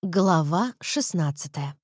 Глава 16.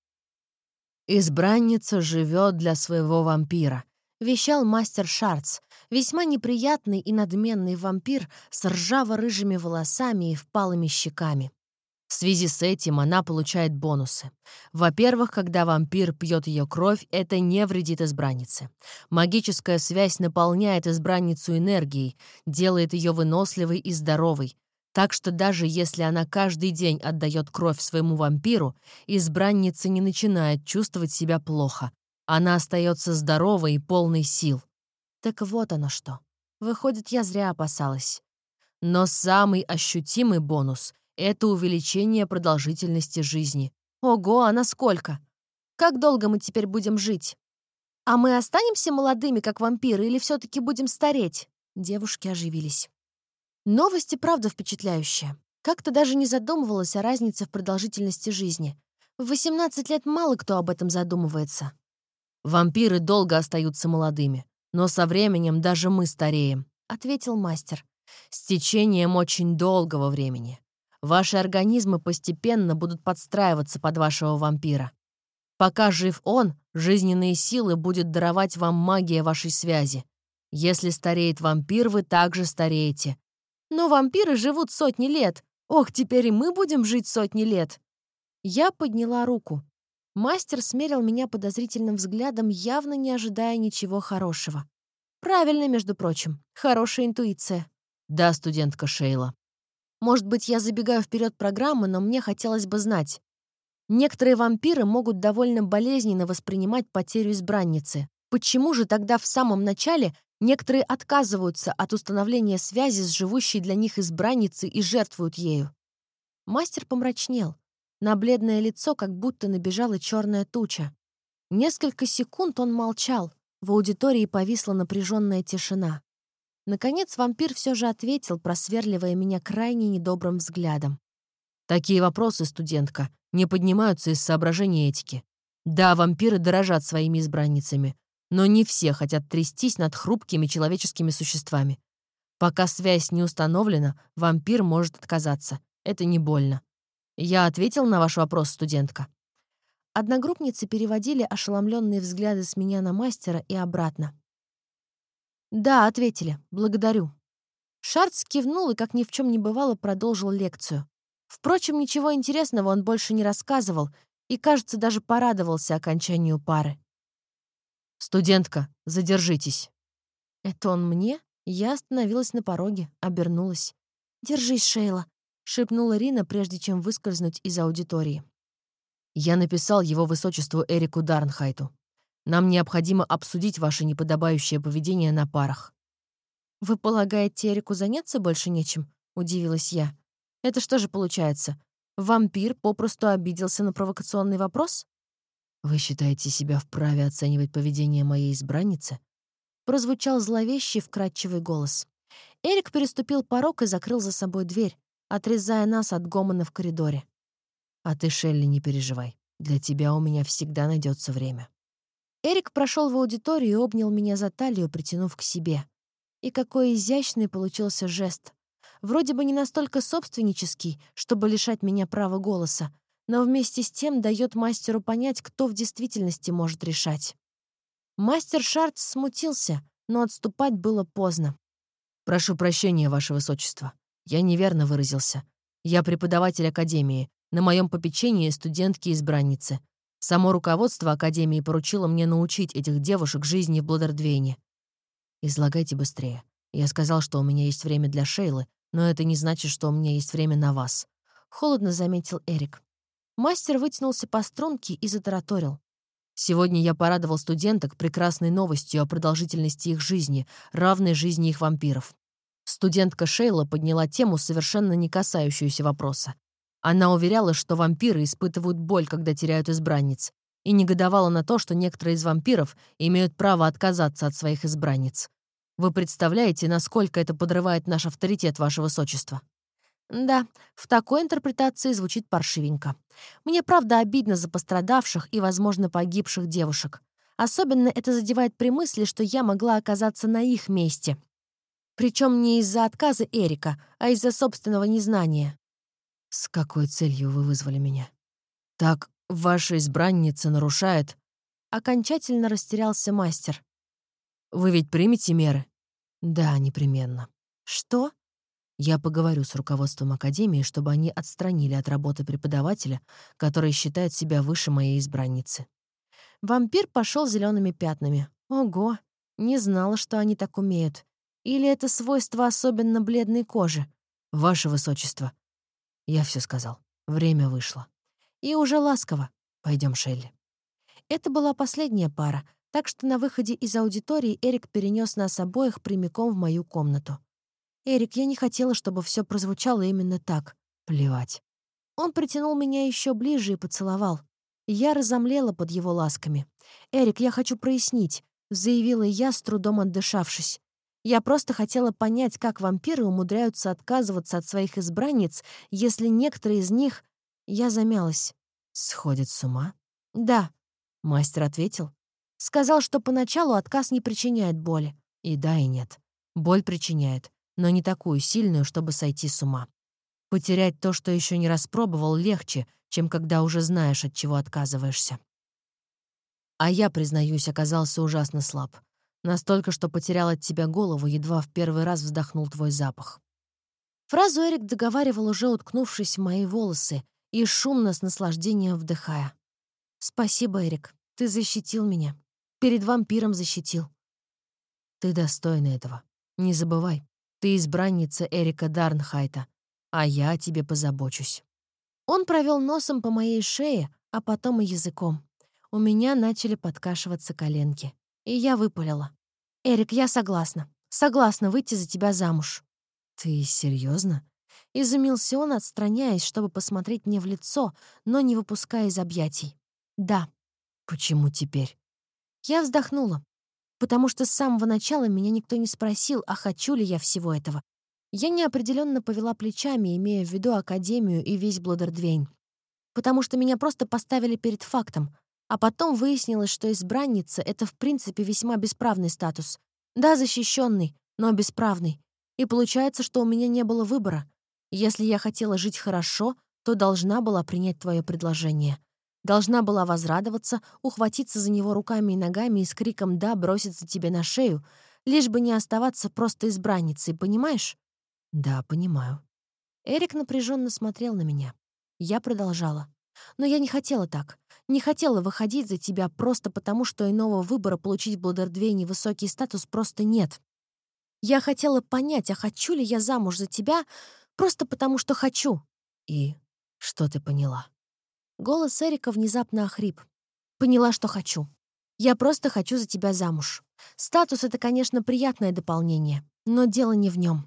«Избранница живет для своего вампира», — вещал мастер Шарц, весьма неприятный и надменный вампир с ржаво-рыжими волосами и впалыми щеками. В связи с этим она получает бонусы. Во-первых, когда вампир пьет ее кровь, это не вредит избраннице. Магическая связь наполняет избранницу энергией, делает ее выносливой и здоровой. Так что даже если она каждый день отдает кровь своему вампиру, избранница не начинает чувствовать себя плохо. Она остается здоровой и полной сил. Так вот оно что. Выходит, я зря опасалась. Но самый ощутимый бонус — это увеличение продолжительности жизни. Ого, а насколько? Как долго мы теперь будем жить? А мы останемся молодыми, как вампиры, или все-таки будем стареть? Девушки оживились. Новость и правда впечатляющая. Как-то даже не задумывалась о разнице в продолжительности жизни. В 18 лет мало кто об этом задумывается. «Вампиры долго остаются молодыми, но со временем даже мы стареем», — ответил мастер. «С течением очень долгого времени. Ваши организмы постепенно будут подстраиваться под вашего вампира. Пока жив он, жизненные силы будет даровать вам магия вашей связи. Если стареет вампир, вы также стареете. Но вампиры живут сотни лет. Ох, теперь и мы будем жить сотни лет. Я подняла руку. Мастер смерил меня подозрительным взглядом, явно не ожидая ничего хорошего. Правильно, между прочим. Хорошая интуиция. Да, студентка Шейла. Может быть, я забегаю вперед программы, но мне хотелось бы знать. Некоторые вампиры могут довольно болезненно воспринимать потерю избранницы. Почему же тогда в самом начале некоторые отказываются от установления связи с живущей для них избранницей и жертвуют ею? Мастер помрачнел. На бледное лицо как будто набежала черная туча. Несколько секунд он молчал. В аудитории повисла напряженная тишина. Наконец вампир все же ответил, просверливая меня крайне недобрым взглядом. «Такие вопросы, студентка, не поднимаются из соображений этики. Да, вампиры дорожат своими избранницами, но не все хотят трястись над хрупкими человеческими существами. Пока связь не установлена, вампир может отказаться. Это не больно. Я ответил на ваш вопрос, студентка?» Одногруппницы переводили ошеломленные взгляды с меня на мастера и обратно. «Да, ответили. Благодарю». Шарц кивнул и, как ни в чем не бывало, продолжил лекцию. Впрочем, ничего интересного он больше не рассказывал и, кажется, даже порадовался окончанию пары. «Студентка, задержитесь». Это он мне? Я остановилась на пороге, обернулась. «Держись, Шейла», — шепнула Рина, прежде чем выскользнуть из аудитории. «Я написал его высочеству Эрику Дарнхайту. Нам необходимо обсудить ваше неподобающее поведение на парах». «Вы полагаете, Эрику заняться больше нечем?» — удивилась я. «Это что же получается? Вампир попросту обиделся на провокационный вопрос?» «Вы считаете себя вправе оценивать поведение моей избранницы?» Прозвучал зловещий, вкрадчивый голос. Эрик переступил порог и закрыл за собой дверь, отрезая нас от гомона в коридоре. «А ты, Шелли, не переживай. Для тебя у меня всегда найдется время». Эрик прошел в аудиторию и обнял меня за талию, притянув к себе. И какой изящный получился жест. Вроде бы не настолько собственнический, чтобы лишать меня права голоса, но вместе с тем дает мастеру понять, кто в действительности может решать. Мастер Шарц смутился, но отступать было поздно. «Прошу прощения, ваше высочество. Я неверно выразился. Я преподаватель академии. На моем попечении студентки-избранницы. Само руководство академии поручило мне научить этих девушек жизни в Бладердвейне. Излагайте быстрее. Я сказал, что у меня есть время для Шейлы, но это не значит, что у меня есть время на вас», — холодно заметил Эрик. Мастер вытянулся по струнке и затараторил. «Сегодня я порадовал студенток прекрасной новостью о продолжительности их жизни, равной жизни их вампиров. Студентка Шейла подняла тему, совершенно не касающуюся вопроса. Она уверяла, что вампиры испытывают боль, когда теряют избранниц, и негодовала на то, что некоторые из вампиров имеют право отказаться от своих избранниц. Вы представляете, насколько это подрывает наш авторитет, ваше высочество?» Да, в такой интерпретации звучит паршивенько. Мне правда обидно за пострадавших и, возможно, погибших девушек. Особенно это задевает при мысли, что я могла оказаться на их месте. Причем не из-за отказа Эрика, а из-за собственного незнания. «С какой целью вы вызвали меня?» «Так ваша избранница нарушает...» Окончательно растерялся мастер. «Вы ведь примете меры?» «Да, непременно». «Что?» «Я поговорю с руководством Академии, чтобы они отстранили от работы преподавателя, который считает себя выше моей избранницы». Вампир пошел зелеными пятнами. Ого, не знала, что они так умеют. Или это свойство особенно бледной кожи? Ваше Высочество. Я все сказал. Время вышло. И уже ласково. Пойдем, Шелли. Это была последняя пара, так что на выходе из аудитории Эрик перенес нас обоих прямиком в мою комнату. «Эрик, я не хотела, чтобы все прозвучало именно так. Плевать». Он притянул меня еще ближе и поцеловал. Я разомлела под его ласками. «Эрик, я хочу прояснить», — заявила я, с трудом отдышавшись. «Я просто хотела понять, как вампиры умудряются отказываться от своих избранниц, если некоторые из них...» Я замялась. «Сходят с ума?» «Да», — мастер ответил. Сказал, что поначалу отказ не причиняет боли. И да, и нет. Боль причиняет, но не такую сильную, чтобы сойти с ума. Потерять то, что еще не распробовал, легче, чем когда уже знаешь, от чего отказываешься. А я, признаюсь, оказался ужасно слаб. Настолько, что потерял от тебя голову, едва в первый раз вздохнул твой запах. Фразу Эрик договаривал, уже уткнувшись в мои волосы и шумно с наслаждением вдыхая. «Спасибо, Эрик, ты защитил меня. Перед вампиром защитил». «Ты достойна этого. Не забывай, ты избранница Эрика Дарнхайта, а я о тебе позабочусь». Он провел носом по моей шее, а потом и языком. У меня начали подкашиваться коленки. И я выпалила. «Эрик, я согласна. Согласна выйти за тебя замуж». «Ты серьезно? Изумился он, отстраняясь, чтобы посмотреть мне в лицо, но не выпуская из объятий. «Да». «Почему теперь?» Я вздохнула, потому что с самого начала меня никто не спросил, а хочу ли я всего этого. Я неопределенно повела плечами, имея в виду Академию и весь Блодердвейн, потому что меня просто поставили перед фактом, а потом выяснилось, что избранница — это в принципе весьма бесправный статус. Да, защищенный, но бесправный. И получается, что у меня не было выбора. Если я хотела жить хорошо, то должна была принять твое предложение. Должна была возрадоваться, ухватиться за него руками и ногами и с криком «да» броситься тебе на шею, лишь бы не оставаться просто избранницей, понимаешь? Да, понимаю. Эрик напряженно смотрел на меня. Я продолжала. Но я не хотела так. Не хотела выходить за тебя просто потому, что иного выбора получить в Блодердвейне высокий статус просто нет. Я хотела понять, а хочу ли я замуж за тебя просто потому, что хочу. И что ты поняла? Голос Эрика внезапно охрип. Поняла, что хочу. Я просто хочу за тебя замуж. Статус — это, конечно, приятное дополнение, но дело не в нем.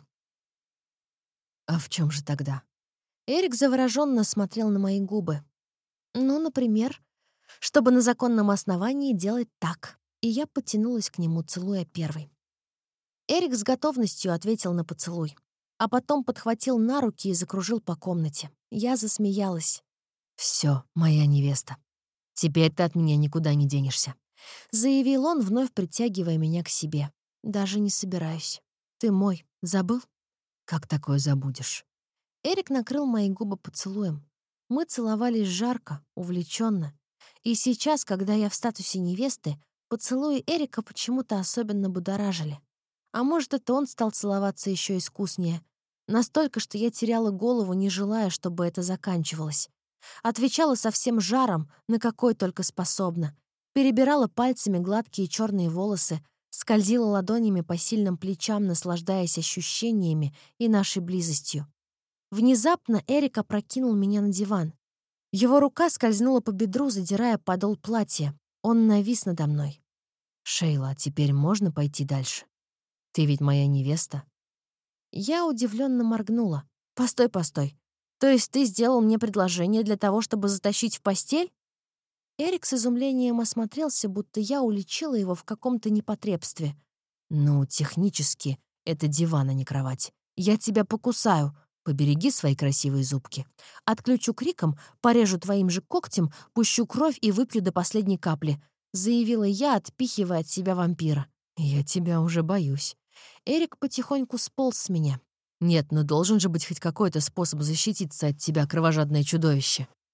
А в чем же тогда? Эрик завороженно смотрел на мои губы. Ну, например, чтобы на законном основании делать так. И я потянулась к нему, целуя первой. Эрик с готовностью ответил на поцелуй, а потом подхватил на руки и закружил по комнате. Я засмеялась. «Все, моя невеста. Теперь ты от меня никуда не денешься», — заявил он, вновь притягивая меня к себе. «Даже не собираюсь. Ты мой. Забыл?» «Как такое забудешь?» Эрик накрыл мои губы поцелуем. Мы целовались жарко, увлеченно. И сейчас, когда я в статусе невесты, поцелуи Эрика почему-то особенно будоражили. А может, это он стал целоваться еще искуснее. Настолько, что я теряла голову, не желая, чтобы это заканчивалось. Отвечала со всем жаром, на какой только способна. Перебирала пальцами гладкие черные волосы, скользила ладонями по сильным плечам, наслаждаясь ощущениями и нашей близостью. Внезапно Эрик опрокинул меня на диван. Его рука скользнула по бедру, задирая подол платья. Он навис надо мной. «Шейла, а теперь можно пойти дальше? Ты ведь моя невеста». Я удивленно моргнула. «Постой, постой. То есть ты сделал мне предложение для того, чтобы затащить в постель?» Эрик с изумлением осмотрелся, будто я уличила его в каком-то непотребстве. «Ну, технически, это диван, а не кровать. Я тебя покусаю. Побереги свои красивые зубки. Отключу криком, порежу твоим же когтем, пущу кровь и выпью до последней капли», — заявила я, отпихивая от себя вампира. «Я тебя уже боюсь». Эрик потихоньку сполз с меня. «Нет, но должен же быть хоть какой-то способ защититься от тебя, кровожадное чудовище».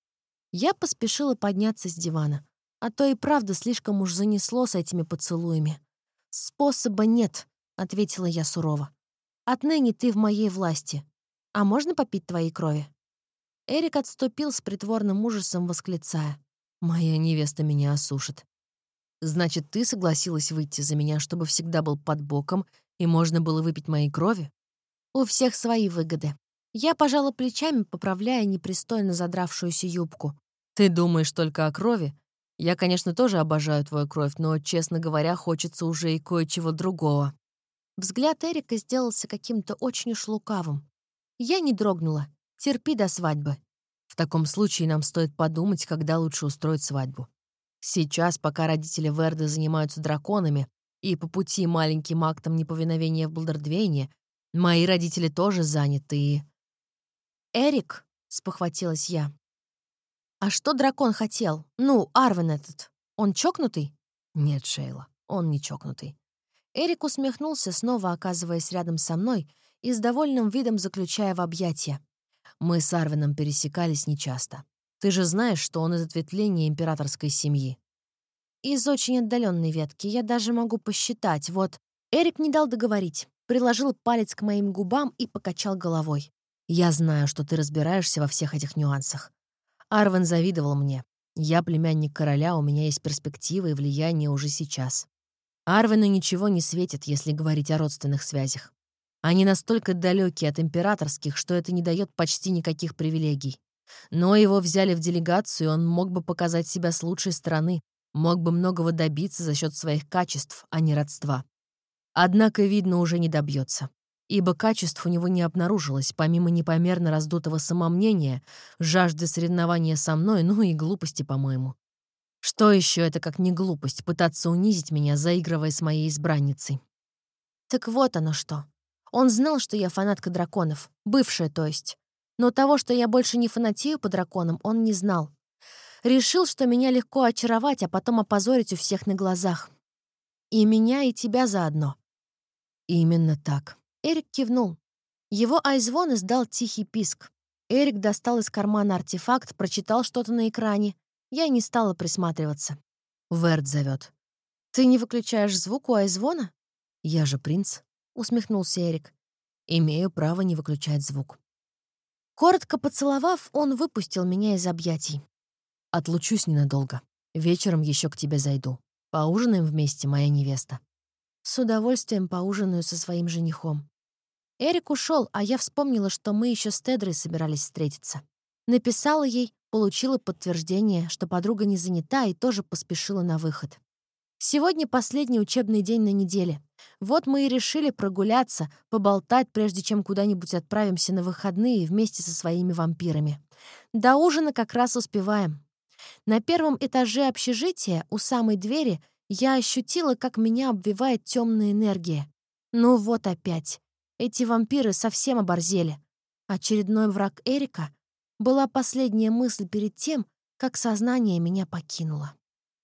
Я поспешила подняться с дивана, а то и правда слишком уж занесло с этими поцелуями. «Способа нет», — ответила я сурово. «Отныне ты в моей власти. А можно попить твоей крови?» Эрик отступил с притворным ужасом, восклицая: «Моя невеста меня осушит». «Значит, ты согласилась выйти за меня, чтобы всегда был под боком, и можно было выпить моей крови?» «У всех свои выгоды». Я пожала плечами, поправляя непристойно задравшуюся юбку. «Ты думаешь только о крови? Я, конечно, тоже обожаю твою кровь, но, честно говоря, хочется уже и кое-чего другого». Взгляд Эрика сделался каким-то очень уж лукавым. Я не дрогнула. Терпи до свадьбы. В таком случае нам стоит подумать, когда лучше устроить свадьбу. Сейчас, пока родители Верды занимаются драконами, и по пути маленьким актом неповиновения в Балдердвейне, мои родители тоже заняты и... «Эрик», — спохватилась я, — «а что дракон хотел? Ну, Арвен этот. Он чокнутый?» «Нет, Шейла, он не чокнутый». Эрик усмехнулся, снова оказываясь рядом со мной и с довольным видом заключая в объятия. Мы с Арвином пересекались нечасто. Ты же знаешь, что он из ответвления императорской семьи. Из очень отдаленной ветки. Я даже могу посчитать. Вот. Эрик не дал договорить. Приложил палец к моим губам и покачал головой. Я знаю, что ты разбираешься во всех этих нюансах. Арвен завидовал мне. Я племянник короля, у меня есть перспективы и влияние уже сейчас. Арвену ничего не светит, если говорить о родственных связях. Они настолько далеки от императорских, что это не дает почти никаких привилегий. Но его взяли в делегацию, и он мог бы показать себя с лучшей стороны, мог бы многого добиться за счет своих качеств, а не родства. Однако, видно, уже не добьется, ибо качеств у него не обнаружилось, помимо непомерно раздутого самомнения, жажды соревнования со мной, ну и глупости, по-моему. Что еще это как не глупость, пытаться унизить меня, заигрывая с моей избранницей? Так вот оно что. Он знал, что я фанатка драконов, бывшая, то есть. Но того, что я больше не фанатею по драконам, он не знал. Решил, что меня легко очаровать, а потом опозорить у всех на глазах. И меня, и тебя заодно. Именно так. Эрик кивнул. Его айзвон издал тихий писк. Эрик достал из кармана артефакт, прочитал что-то на экране. Я не стала присматриваться. Верд зовет. «Ты не выключаешь звук у айзвона?» «Я же принц», — усмехнулся Эрик. «Имею право не выключать звук». Коротко поцеловав, он выпустил меня из объятий. «Отлучусь ненадолго. Вечером еще к тебе зайду. Поужинаем вместе, моя невеста». С удовольствием поужинаю со своим женихом. Эрик ушел, а я вспомнила, что мы еще с Тедрой собирались встретиться. Написала ей, получила подтверждение, что подруга не занята, и тоже поспешила на выход. Сегодня последний учебный день на неделе. Вот мы и решили прогуляться, поболтать, прежде чем куда-нибудь отправимся на выходные вместе со своими вампирами. До ужина как раз успеваем. На первом этаже общежития, у самой двери, я ощутила, как меня обвивает темная энергия. Ну вот опять. Эти вампиры совсем оборзели. Очередной враг Эрика была последняя мысль перед тем, как сознание меня покинуло.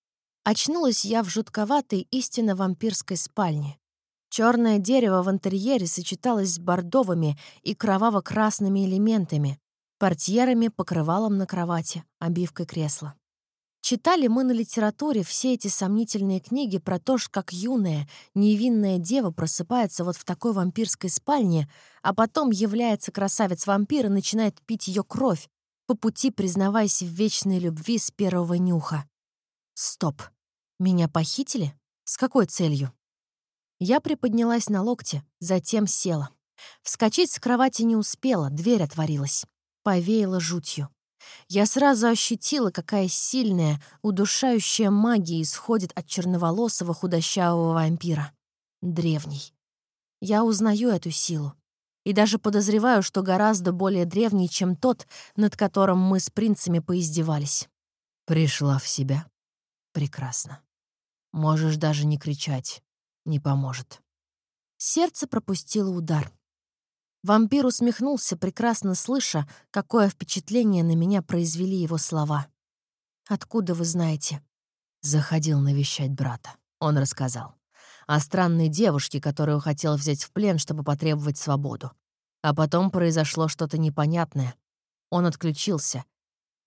Очнулась я в жутковатой, истинно вампирской спальне. Черное дерево в интерьере сочеталось с бордовыми и кроваво-красными элементами, портьерами, покрывалом на кровати, обивкой кресла. Читали мы на литературе все эти сомнительные книги про то, как юная, невинная дева просыпается вот в такой вампирской спальне, а потом является красавец-вампир и начинает пить ее кровь, по пути признаваясь в вечной любви с первого нюха. Стоп. Меня похитили? С какой целью? Я приподнялась на локте, затем села. Вскочить с кровати не успела, дверь отворилась. Повеяло жутью. Я сразу ощутила, какая сильная, удушающая магия исходит от черноволосого худощавого вампира. Древний. Я узнаю эту силу. И даже подозреваю, что гораздо более древний, чем тот, над которым мы с принцами поиздевались. Пришла в себя. Прекрасно. Можешь даже не кричать. Не поможет. Сердце пропустило удар. Вампир усмехнулся, прекрасно слыша, какое впечатление на меня произвели его слова. «Откуда вы знаете?» Заходил навещать брата. Он рассказал. О странной девушке, которую хотел взять в плен, чтобы потребовать свободу. А потом произошло что-то непонятное. Он отключился.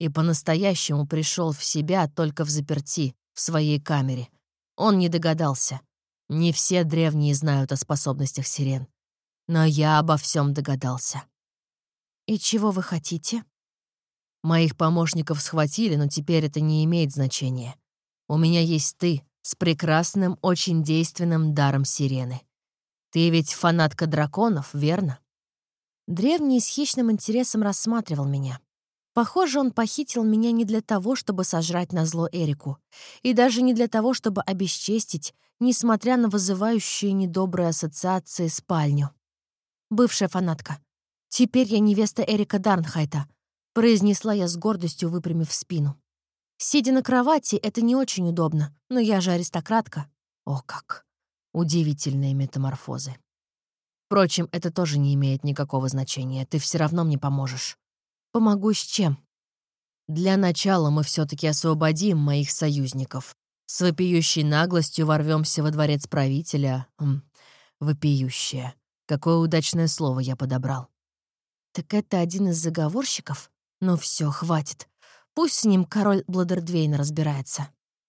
и по-настоящему пришел в себя только взаперти, в своей камере. Он не догадался. Не все древние знают о способностях сирен. Но я обо всем догадался. «И чего вы хотите?» Моих помощников схватили, но теперь это не имеет значения. У меня есть ты с прекрасным, очень действенным даром сирены. Ты ведь фанатка драконов, верно? Древний с хищным интересом рассматривал меня. Похоже, он похитил меня не для того, чтобы сожрать назло Эрику, и даже не для того, чтобы обесчестить, несмотря на вызывающие недобрые ассоциации спальню. Бывшая фанатка. Теперь я невеста Эрика Дарнхайта, произнесла я с гордостью, выпрямив спину. Сидя на кровати, это не очень удобно, но я же аристократка. О, как! Удивительные метаморфозы. Впрочем, это тоже не имеет никакого значения, ты все равно мне поможешь. Помогу с чем? Для начала мы все-таки освободим моих союзников. С вопиющей наглостью ворвемся во дворец правителя. Вопиющее. Какое удачное слово я подобрал. Так это один из заговорщиков? Ну все, хватит. Пусть с ним король Бладердвейна разбирается.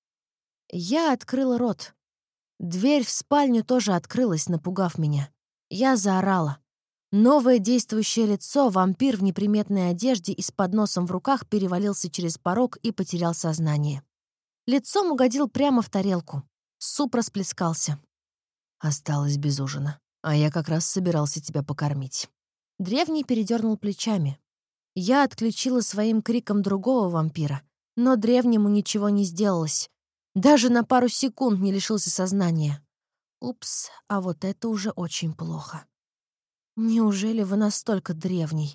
Я открыла рот. Дверь в спальню тоже открылась, напугав меня. Я заорала. Новое действующее лицо, вампир в неприметной одежде и с подносом в руках перевалился через порог и потерял сознание. Лицом угодил прямо в тарелку. Суп расплескался. Осталось без ужина. А я как раз собирался тебя покормить. Древний передернул плечами. Я отключила своим криком другого вампира, но древнему ничего не сделалось. Даже на пару секунд не лишился сознания. Упс, а вот это уже очень плохо. Неужели вы настолько древний?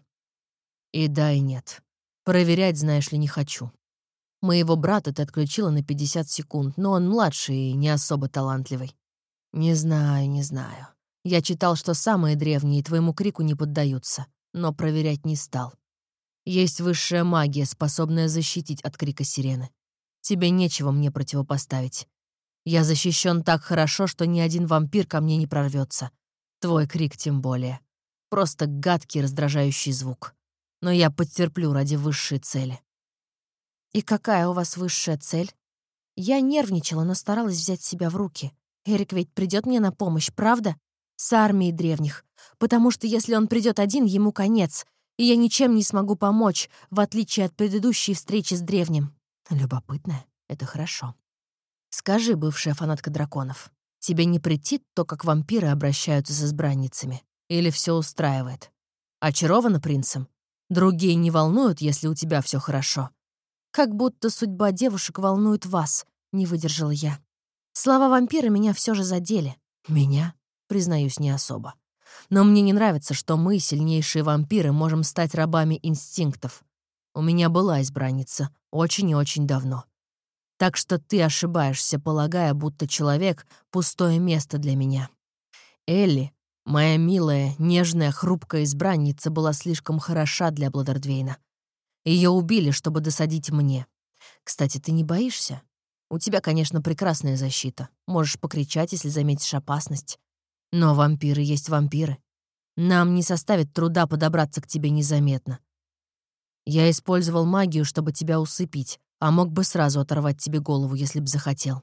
И да, и нет. Проверять, знаешь ли, не хочу. Моего брата ты отключила на 50 секунд, но он младший и не особо талантливый. Не знаю, не знаю. Я читал, что самые древние твоему крику не поддаются, но проверять не стал. Есть высшая магия, способная защитить от крика сирены. Тебе нечего мне противопоставить. Я защищен так хорошо, что ни один вампир ко мне не прорвется. Твой крик тем более. Просто гадкий, раздражающий звук. Но я потерплю ради высшей цели. И какая у вас высшая цель? Я нервничала, но старалась взять себя в руки. Эрик ведь придет мне на помощь, правда? С армией древних. Потому что если он придет один, ему конец. И я ничем не смогу помочь, в отличие от предыдущей встречи с древним. Любопытно. Это хорошо. Скажи, бывшая фанатка драконов, тебе не претит то, как вампиры обращаются с избранницами? Или все устраивает? Очарована принцем? Другие не волнуют, если у тебя все хорошо? Как будто судьба девушек волнует вас, не выдержала я. Слова вампира меня все же задели. Меня? Признаюсь, не особо. Но мне не нравится, что мы, сильнейшие вампиры, можем стать рабами инстинктов. У меня была избранница очень и очень давно. Так что ты ошибаешься, полагая, будто человек — пустое место для меня. Элли, моя милая, нежная, хрупкая избранница, была слишком хороша для Бладердвейна. Ее убили, чтобы досадить мне. Кстати, ты не боишься? У тебя, конечно, прекрасная защита. Можешь покричать, если заметишь опасность. Но вампиры есть вампиры. Нам не составит труда подобраться к тебе незаметно. Я использовал магию, чтобы тебя усыпить, а мог бы сразу оторвать тебе голову, если б захотел.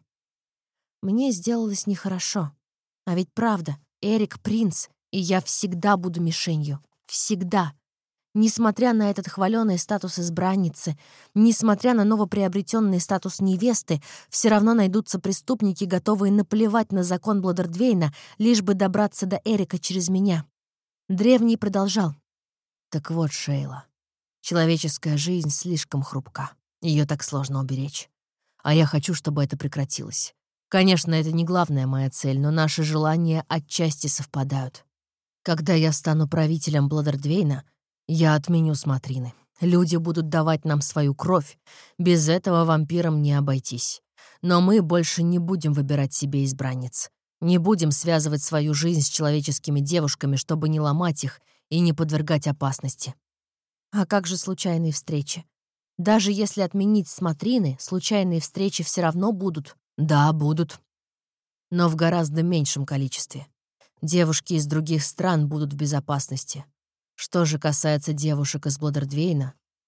Мне сделалось нехорошо. А ведь правда, Эрик — принц, и я всегда буду мишенью. Всегда. Несмотря на этот хваленый статус избранницы, несмотря на новоприобретенный статус невесты, все равно найдутся преступники, готовые наплевать на закон Бладердвейна, лишь бы добраться до Эрика через меня. Древний продолжал. Так вот, Шейла, человеческая жизнь слишком хрупка. Ее так сложно уберечь. А я хочу, чтобы это прекратилось. Конечно, это не главная моя цель, но наши желания отчасти совпадают. Когда я стану правителем Бладердвейна, я отменю смотрины. Люди будут давать нам свою кровь. Без этого вампирам не обойтись. Но мы больше не будем выбирать себе избранниц. Не будем связывать свою жизнь с человеческими девушками, чтобы не ломать их и не подвергать опасности. А как же случайные встречи? Даже если отменить смотрины, случайные встречи все равно будут. Да, будут. Но в гораздо меньшем количестве. Девушки из других стран будут в безопасности. Что же касается девушек из Бладердвейна,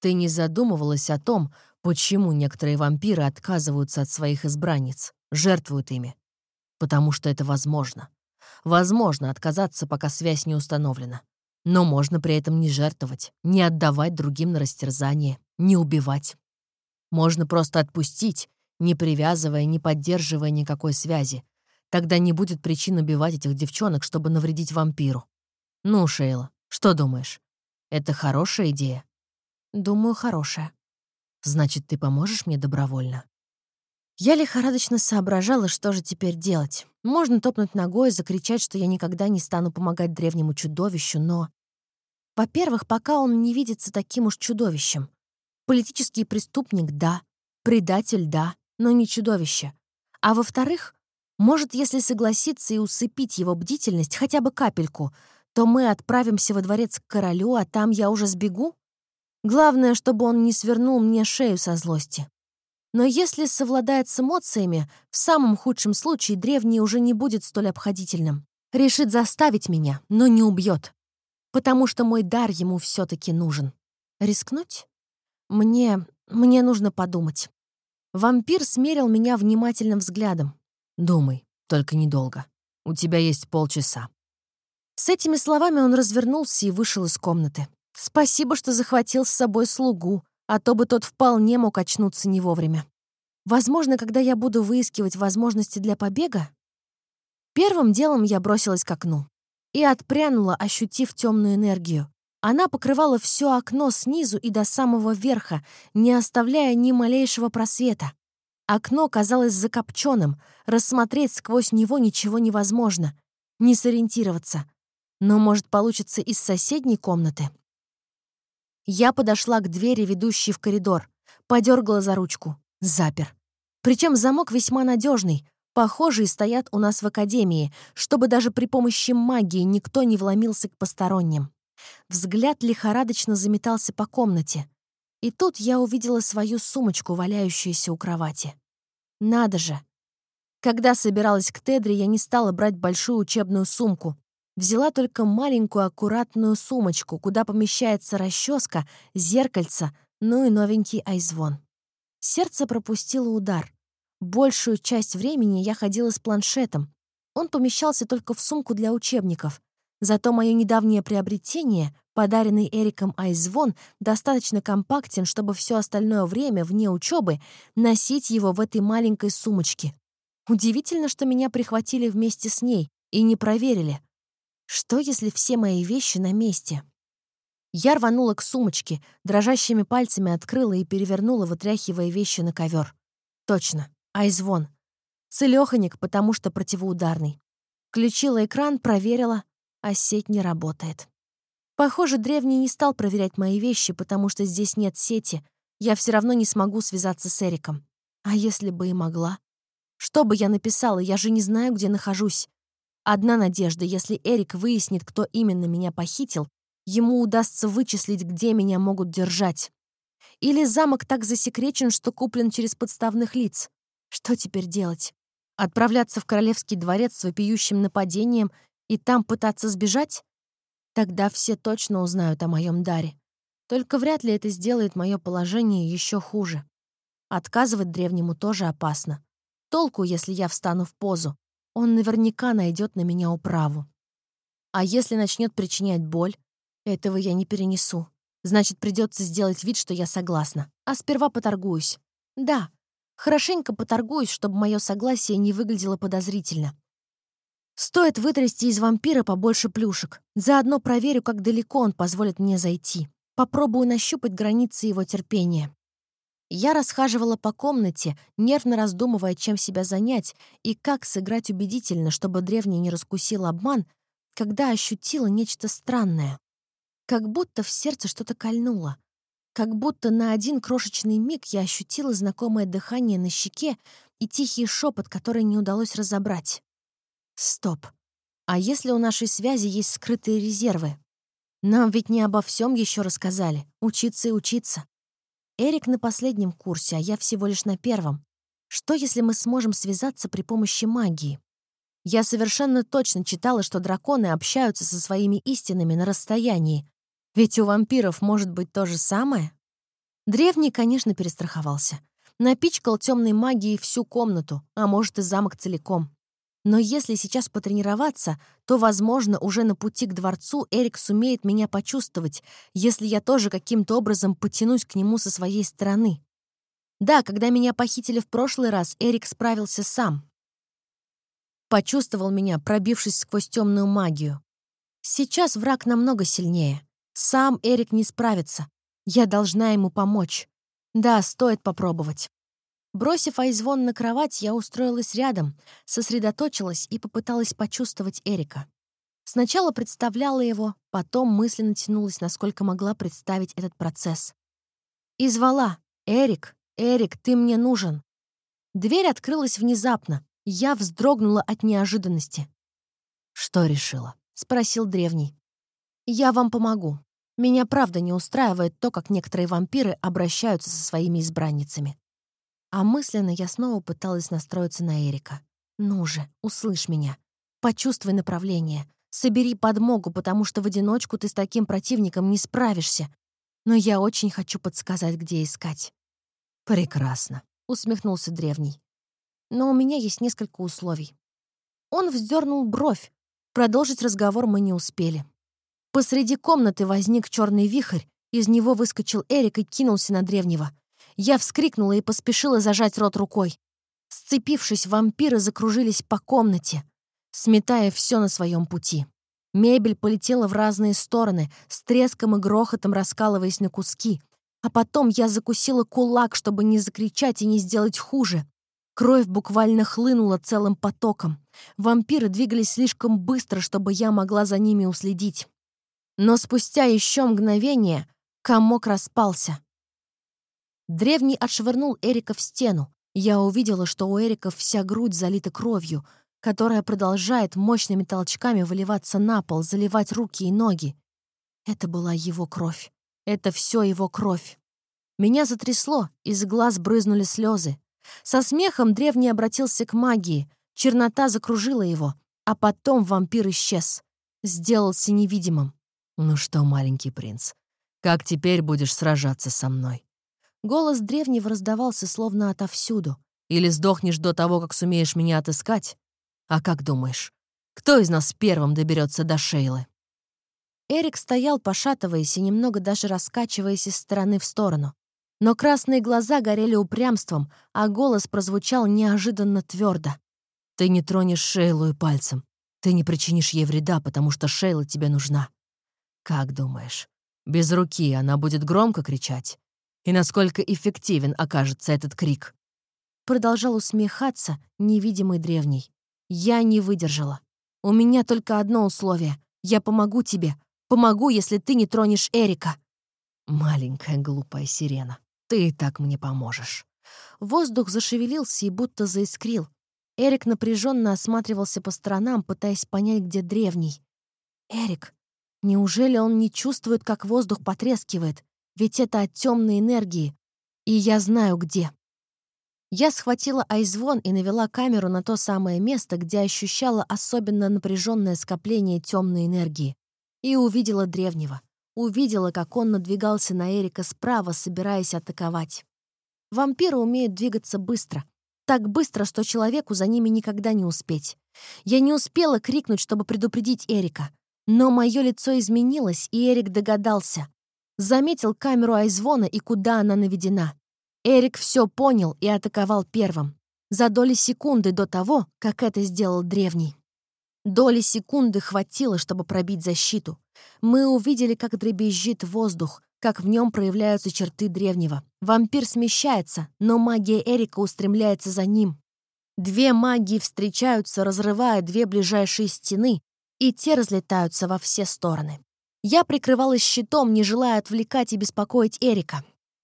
Ты не задумывалась о том, почему некоторые вампиры отказываются от своих избранниц, жертвуют ими? Потому что это возможно. Возможно отказаться, пока связь не установлена. Но можно при этом не жертвовать, не отдавать другим на растерзание, не убивать. Можно просто отпустить, не привязывая, не поддерживая никакой связи. Тогда не будет причин убивать этих девчонок, чтобы навредить вампиру. Ну, Шейла, что думаешь? Это хорошая идея? Думаю, хорошая. Значит, ты поможешь мне добровольно? Я лихорадочно соображала, что же теперь делать. Можно топнуть ногой и закричать, что я никогда не стану помогать древнему чудовищу, но... Во-первых, пока он не видится таким уж чудовищем. Политический преступник — да, предатель — да, но не чудовище. А во-вторых, может, если согласиться и усыпить его бдительность хотя бы капельку, то мы отправимся во дворец к королю, а там я уже сбегу? Главное, чтобы он не свернул мне шею со злости. Но если совладает с эмоциями, в самом худшем случае древний уже не будет столь обходительным. Решит заставить меня, но не убьет. Потому что мой дар ему все-таки нужен. Рискнуть? Мне нужно подумать. Вампир смерил меня внимательным взглядом. Думай, только недолго. У тебя есть полчаса. С этими словами он развернулся и вышел из комнаты. Спасибо, что захватил с собой слугу, а то бы тот вполне мог очнуться не вовремя. Возможно, когда я буду выискивать возможности для побега, первым делом я бросилась к окну и отпрянула, ощутив темную энергию. Она покрывала все окно снизу и до самого верха, не оставляя ни малейшего просвета. Окно казалось закопченным, рассмотреть сквозь него ничего невозможно, не сориентироваться. Но, может, получится из соседней комнаты? Я подошла к двери, ведущей в коридор, подергала за ручку. Запер. Причем замок весьма надежный. Похожие стоят у нас в академии, чтобы даже при помощи магии никто не вломился к посторонним. Взгляд лихорадочно заметался по комнате. И тут я увидела свою сумочку, валяющуюся у кровати. Надо же! Когда собиралась к Тедре, я не стала брать большую учебную сумку. Взяла только маленькую аккуратную сумочку, куда помещается расческа, зеркальце, ну и новенький айзвон. Сердце пропустило удар. Большую часть времени я ходила с планшетом. Он помещался только в сумку для учебников. Зато мое недавнее приобретение, подаренный Эриком айзвон, достаточно компактен, чтобы все остальное время, вне учебы, носить его в этой маленькой сумочке. Удивительно, что меня прихватили вместе с ней и не проверили. Что, если все мои вещи на месте? Я рванула к сумочке, дрожащими пальцами открыла и перевернула, вытряхивая вещи на ковер. Точно, айзвон. Целёханик, потому что противоударный. Включила экран, проверила, а сеть не работает. Похоже, древний не стал проверять мои вещи, потому что здесь нет сети. Я все равно не смогу связаться с Эриком. А если бы и могла? Что бы я написала, я же не знаю, где нахожусь. Одна надежда, если Эрик выяснит, кто именно меня похитил, ему удастся вычислить, где меня могут держать. Или замок так засекречен, что куплен через подставных лиц. Что теперь делать? Отправляться в королевский дворец с вопиющим нападением и там пытаться сбежать? Тогда все точно узнают о моем даре. Только вряд ли это сделает мое положение еще хуже. Отказывать древнему тоже опасно. Толку, если я встану в позу. Он наверняка найдет на меня управу. А если начнет причинять боль? Этого я не перенесу. Значит, придется сделать вид, что я согласна. А сперва поторгуюсь. Да, хорошенько поторгуюсь, чтобы мое согласие не выглядело подозрительно. Стоит вытрясти из вампира побольше плюшек. Заодно проверю, как далеко он позволит мне зайти. Попробую нащупать границы его терпения. Я расхаживала по комнате, нервно раздумывая, чем себя занять и как сыграть убедительно, чтобы древний не раскусил обман, когда ощутила нечто странное. Как будто в сердце что-то кольнуло. Как будто на один крошечный миг я ощутила знакомое дыхание на щеке и тихий шепот, который не удалось разобрать. Стоп. А если у нашей связи есть скрытые резервы? Нам ведь не обо всем еще рассказали. Учиться и учиться. Эрик на последнем курсе, а я всего лишь на первом. Что, если мы сможем связаться при помощи магии? Я совершенно точно читала, что драконы общаются со своими истинами на расстоянии. Ведь у вампиров может быть то же самое. Древний, конечно, перестраховался. Напичкал темной магией всю комнату, а может и замок целиком. Но если сейчас потренироваться, то, возможно, уже на пути к дворцу Эрик сумеет меня почувствовать, если я тоже каким-то образом потянусь к нему со своей стороны. Да, когда меня похитили в прошлый раз, Эрик справился сам. Почувствовал меня, пробившись сквозь темную магию. Сейчас враг намного сильнее. Сам Эрик не справится. Я должна ему помочь. Да, стоит попробовать. Бросив Айзвон на кровать, я устроилась рядом, сосредоточилась и попыталась почувствовать Эрика. Сначала представляла его, потом мысленно тянулась, насколько могла представить этот процесс. И звала: «Эрик, Эрик, ты мне нужен». Дверь открылась внезапно. Я вздрогнула от неожиданности. «Что решила?» — спросил древний. «Я вам помогу. Меня правда не устраивает то, как некоторые вампиры обращаются со своими избранницами». А мысленно я снова пыталась настроиться на Эрика. «Ну же, услышь меня. Почувствуй направление. Собери подмогу, потому что в одиночку ты с таким противником не справишься. Но я очень хочу подсказать, где искать». «Прекрасно», — усмехнулся древний. «Но у меня есть несколько условий». Он вздернул бровь. Продолжить разговор мы не успели. Посреди комнаты возник черный вихрь, из него выскочил Эрик и кинулся на древнего. Я вскрикнула и поспешила зажать рот рукой. Сцепившись, вампиры закружились по комнате, сметая все на своем пути. Мебель полетела в разные стороны, с треском и грохотом раскалываясь на куски. А потом я закусила кулак, чтобы не закричать и не сделать хуже. Кровь буквально хлынула целым потоком. Вампиры двигались слишком быстро, чтобы я могла за ними уследить. Но спустя еще мгновение комок распался. Древний отшвырнул Эрика в стену. Я увидела, что у Эрика вся грудь залита кровью, которая продолжает мощными толчками выливаться на пол, заливать руки и ноги. Это была его кровь. Это все его кровь. Меня затрясло, из глаз брызнули слезы. Со смехом древний обратился к магии. Чернота закружила его, а потом вампир исчез. Сделался невидимым. «Ну что, маленький принц, как теперь будешь сражаться со мной?» Голос древнего раздавался словно отовсюду. «Или сдохнешь до того, как сумеешь меня отыскать? А как думаешь, кто из нас первым доберется до Шейлы?» Эрик стоял, пошатываясь и немного даже раскачиваясь из стороны в сторону. Но красные глаза горели упрямством, а голос прозвучал неожиданно твердо. «Ты не тронешь Шейлу и пальцем. Ты не причинишь ей вреда, потому что Шейла тебе нужна. Как думаешь, без руки она будет громко кричать? И насколько эффективен окажется этот крик?» Продолжал усмехаться невидимый древний. Я не выдержала. «У меня только одно условие. Я помогу тебе. Помогу, если ты не тронешь Эрика». «Маленькая глупая сирена, ты и так мне поможешь». Воздух зашевелился и будто заискрил. Эрик напряженно осматривался по сторонам, пытаясь понять, где древний. «Эрик, неужели он не чувствует, как воздух потрескивает? Ведь это от темной энергии. И я знаю, где». Я схватила айзвон и навела камеру на то самое место, где ощущала особенно напряженное скопление темной энергии. И увидела древнего. Увидела, как он надвигался на Эрика справа, собираясь атаковать. Вампиры умеют двигаться быстро. Так быстро, что человеку за ними никогда не успеть. Я не успела крикнуть, чтобы предупредить Эрика. Но мое лицо изменилось, и Эрик догадался. Заметил камеру айзвона и куда она наведена. Эрик все понял и атаковал первым. За доли секунды до того, как это сделал древний. Доли секунды хватило, чтобы пробить защиту. Мы увидели, как дребезжит воздух, как в нем проявляются черты древнего. Вампир смещается, но магия Эрика устремляется за ним. Две магии встречаются, разрывая две ближайшие стены, и те разлетаются во все стороны. Я прикрывалась щитом, не желая отвлекать и беспокоить Эрика.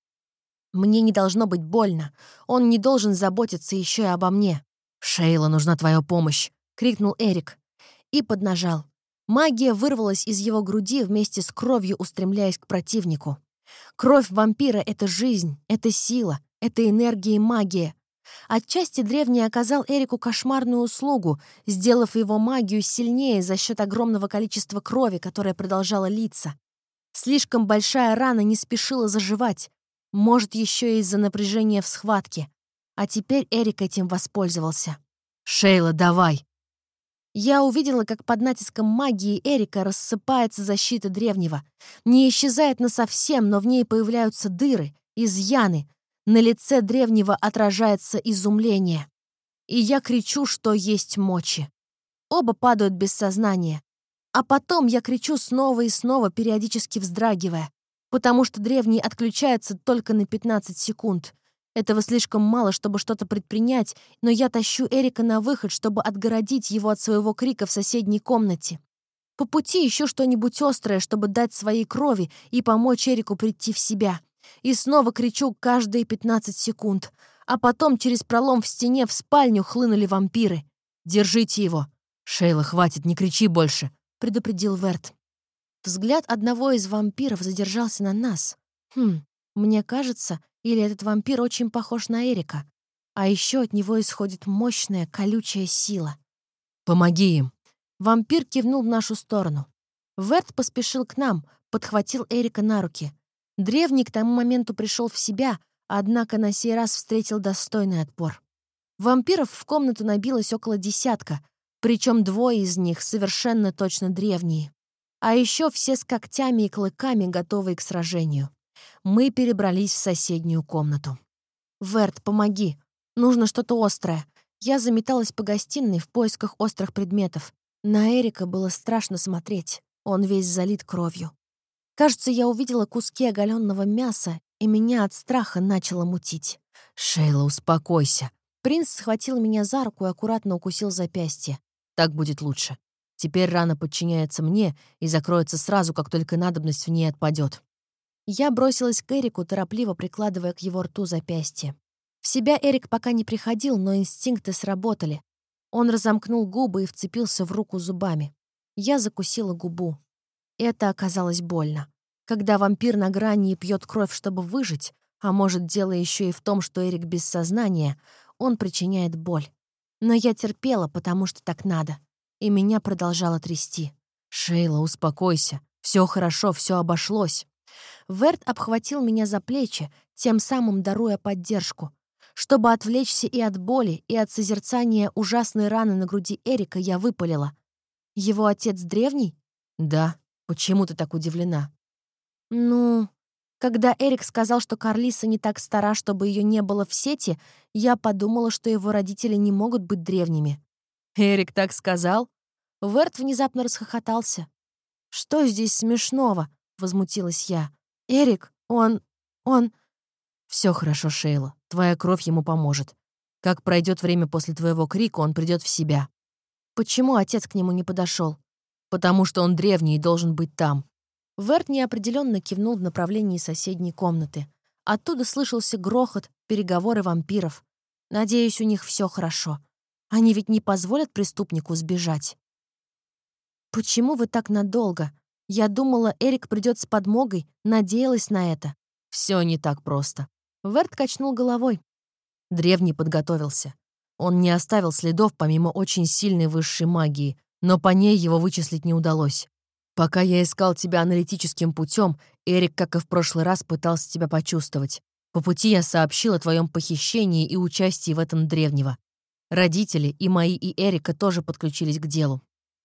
Мне не должно быть больно. Он не должен заботиться еще и обо мне. «Шейла, нужна твоя помощь!» — крикнул Эрик. И поднажал. Магия вырвалась из его груди вместе с кровью, устремляясь к противнику. Кровь вампира — это жизнь, это сила, это энергия и магия. Отчасти древний оказал Эрику кошмарную услугу, сделав его магию сильнее за счет огромного количества крови, которая продолжала литься. Слишком большая рана не спешила заживать. Может, еще и из-за напряжения в схватке. А теперь Эрик этим воспользовался. «Шейла, давай!» Я увидела, как под натиском магии Эрика рассыпается защита древнего. Не исчезает насовсем, но в ней появляются дыры, изъяны. На лице древнего отражается изумление. И я кричу, что есть мочи. Оба падают без сознания. А потом я кричу снова и снова, периодически вздрагивая, потому что древний отключается только на 15 секунд. Этого слишком мало, чтобы что-то предпринять, но я тащу Эрика на выход, чтобы отгородить его от своего крика в соседней комнате. По пути ищу что-нибудь острое, чтобы дать своей крови и помочь Эрику прийти в себя. И снова кричу каждые 15 секунд. А потом через пролом в стене в спальню хлынули вампиры. «Держите его!» «Шейла, хватит, не кричи больше!» — предупредил Верт. Взгляд одного из вампиров задержался на нас. Мне кажется, или этот вампир очень похож на Эрика. А еще от него исходит мощная, колючая сила. «Помоги им!» Вампир кивнул в нашу сторону. Верт поспешил к нам, подхватил Эрика на руки. Древний к тому моменту пришел в себя, однако на сей раз встретил достойный отпор. Вампиров в комнату набилось около 10, причем 2 из них совершенно точно древние. А еще все с когтями и клыками, готовые к сражению. Мы перебрались в соседнюю комнату. «Верт, помоги. Нужно что-то острое». Я заметалась по гостиной в поисках острых предметов. На Эрика было страшно смотреть. Он весь залит кровью. Кажется, я увидела куски оголенного мяса, и меня от страха начало мутить. «Шейла, успокойся!» Принц схватил меня за руку и аккуратно укусил запястье. «Так будет лучше. Теперь рана подчиняется мне и закроется сразу, как только надобность в ней отпадет». Я бросилась к Эрику, торопливо прикладывая к его рту запястье. В себя Эрик пока не приходил, но инстинкты сработали. Он разомкнул губы и вцепился в руку зубами. Я закусила губу. Это оказалось больно. Когда вампир на грани и пьет кровь, чтобы выжить, а может, дело еще и в том, что Эрик без сознания, он причиняет боль. Но я терпела, потому что так надо. И меня продолжало трясти. «Шейла, успокойся. Все хорошо, все обошлось». Верт обхватил меня за плечи, тем самым даруя поддержку. Чтобы отвлечься и от боли, и от созерцания ужасной раны на груди Эрика, я выпалила. «Его отец древний?» «Да. Почему ты так удивлена?» «Ну...» Когда Эрик сказал, что Карлиса не так стара, чтобы ее не было в сети, я подумала, что его родители не могут быть древними. «Эрик так сказал?» Верт внезапно расхохотался. «Что здесь смешного?» — возмутилась я. «Эрик, он...» «Все хорошо, Шейла. Твоя кровь ему поможет. Как пройдет время после твоего крика, он придет в себя». Почему отец к нему не подошел? «Потому что он древний и должен быть там». Верт неопределенно кивнул в направлении соседней комнаты. Оттуда слышался грохот, переговоры вампиров. Надеюсь, у них все хорошо. Они ведь не позволят преступнику сбежать. «Почему вы так надолго? Я думала, Эрик придет с подмогой, надеялась на это». Все не так просто. Верт качнул головой. Древний подготовился. Он не оставил следов помимо очень сильной высшей магии, но по ней его вычислить не удалось. Пока я искал тебя аналитическим путем, Эрик, как и в прошлый раз, пытался тебя почувствовать. По пути я сообщил о твоем похищении и участии в этом древнего. Родители, и мои, и Эрика тоже подключились к делу.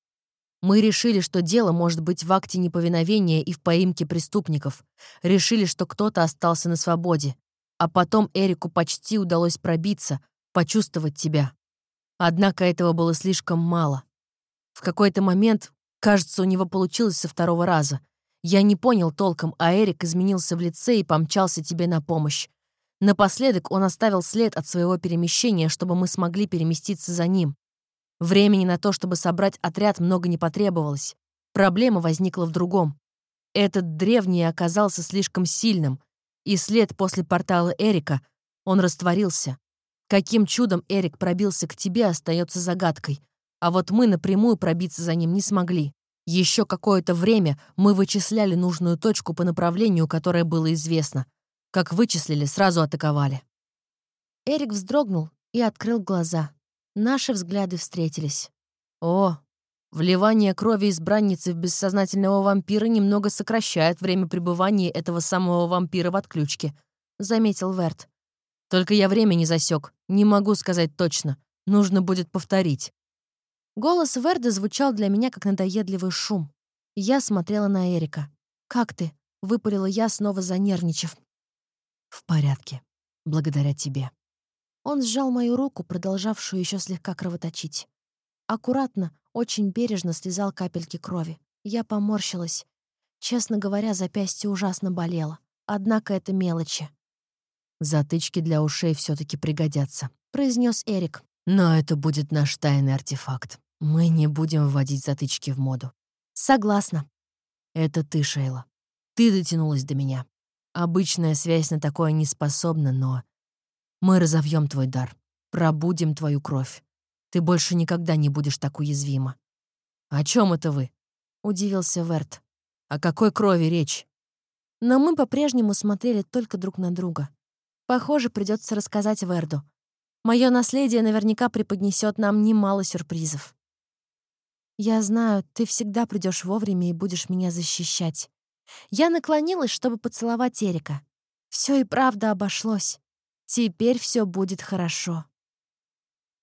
Мы решили, что дело может быть в акте неповиновения и в поимке преступников. Решили, что кто-то остался на свободе. А потом Эрику почти удалось пробиться, почувствовать тебя. Однако этого было слишком мало. В какой-то момент, кажется, у него получилось со 2-го раза. Я не понял толком, а Эрик изменился в лице и помчался тебе на помощь. Напоследок он оставил след от своего перемещения, чтобы мы смогли переместиться за ним. Времени на то, чтобы собрать отряд, много не потребовалось. Проблема возникла в другом. Этот древний оказался слишком сильным, и след после портала Эрика, он растворился. Каким чудом Эрик пробился к тебе, остается загадкой. А вот мы напрямую пробиться за ним не смогли. Еще какое-то время мы вычисляли нужную точку по направлению, которое было известно. Как вычислили, сразу атаковали. Эрик вздрогнул и открыл глаза. Наши взгляды встретились. О, вливание крови избранницы в бессознательного вампира немного сокращает время пребывания этого самого вампира в отключке. — заметил Верт. Только я время не засек, не могу сказать точно. Нужно будет повторить. Голос Верда звучал для меня, как надоедливый шум. Я смотрела на Эрика. «Как ты?» — выпалила я, снова занервничав. В порядке. Благодаря тебе. Он сжал мою руку, продолжавшую еще слегка кровоточить. Аккуратно, очень бережно слезал капельки крови. Я поморщилась. Честно говоря, запястье ужасно болело. Однако это мелочи. Затычки для ушей все-таки пригодятся, Произнес Эрик. но это будет наш тайный артефакт. Мы не будем вводить затычки в моду. Согласна. Это ты, Шейла. Ты дотянулась до меня. Обычная связь на такое не способна, но мы разовьем твой дар, пробудим твою кровь. Ты больше никогда не будешь так уязвима. О чем это вы? Удивился Верт. О какой крови речь? Но мы по-прежнему смотрели только друг на друга. Похоже, придется рассказать Верду. Мое наследие наверняка преподнесет нам немало сюрпризов. Я знаю, ты всегда придешь вовремя и будешь меня защищать. Я наклонилась, чтобы поцеловать Эрика. Все и правда обошлось. Теперь все будет хорошо.